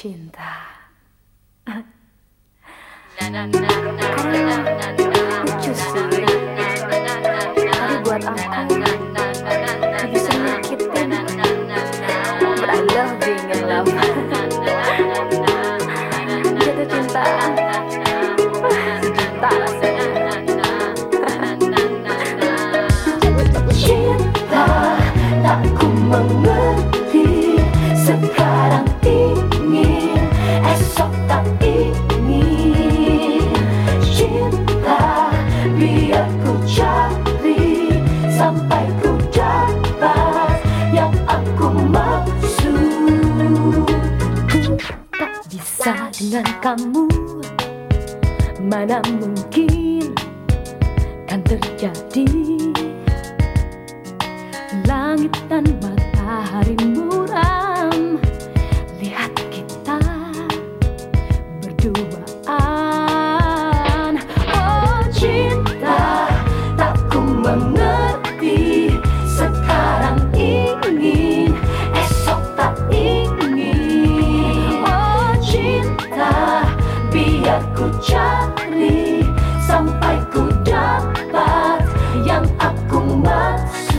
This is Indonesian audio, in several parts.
cinta. Lucu sih, tapi buat aku lebih senyakitin. But I love being in love. Jatuh cinta, cinta rasanya. Cinta tak ku mengerti, sekarang ingin, esok tak ingin. Cinta biar ku cari sampai ku dapat yang aku maksud. Ku tak bisa dengan kamu, mana mungkin kan terjadi. Langit dan matahari muram, lihat kita berduaan. Oh cinta tak ku mengerti, sekarang ingin, esok tak ingin. Oh cinta biar ku cari sampai ku dapat yang aku maksud.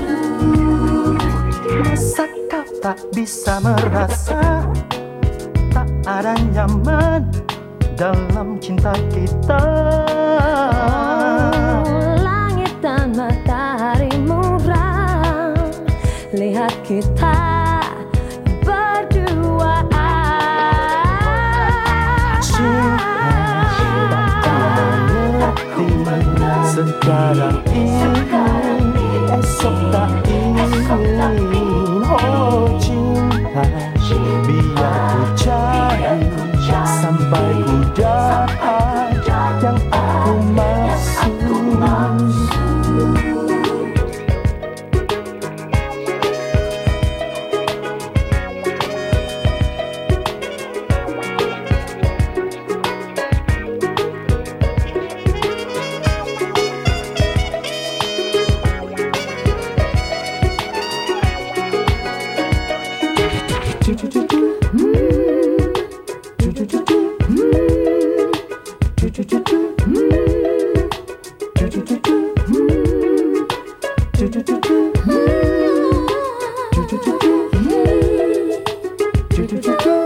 Masa kau tak bisa merasa tak ada nyaman dalam cinta kita? Langit dan matahari muram, lihat kita berduaan. Cinta tak ku mengerti, sekarang ingin, esok tak ingin. Oh cinta biar ku cari sampai ku dapat yang aku maksud. Do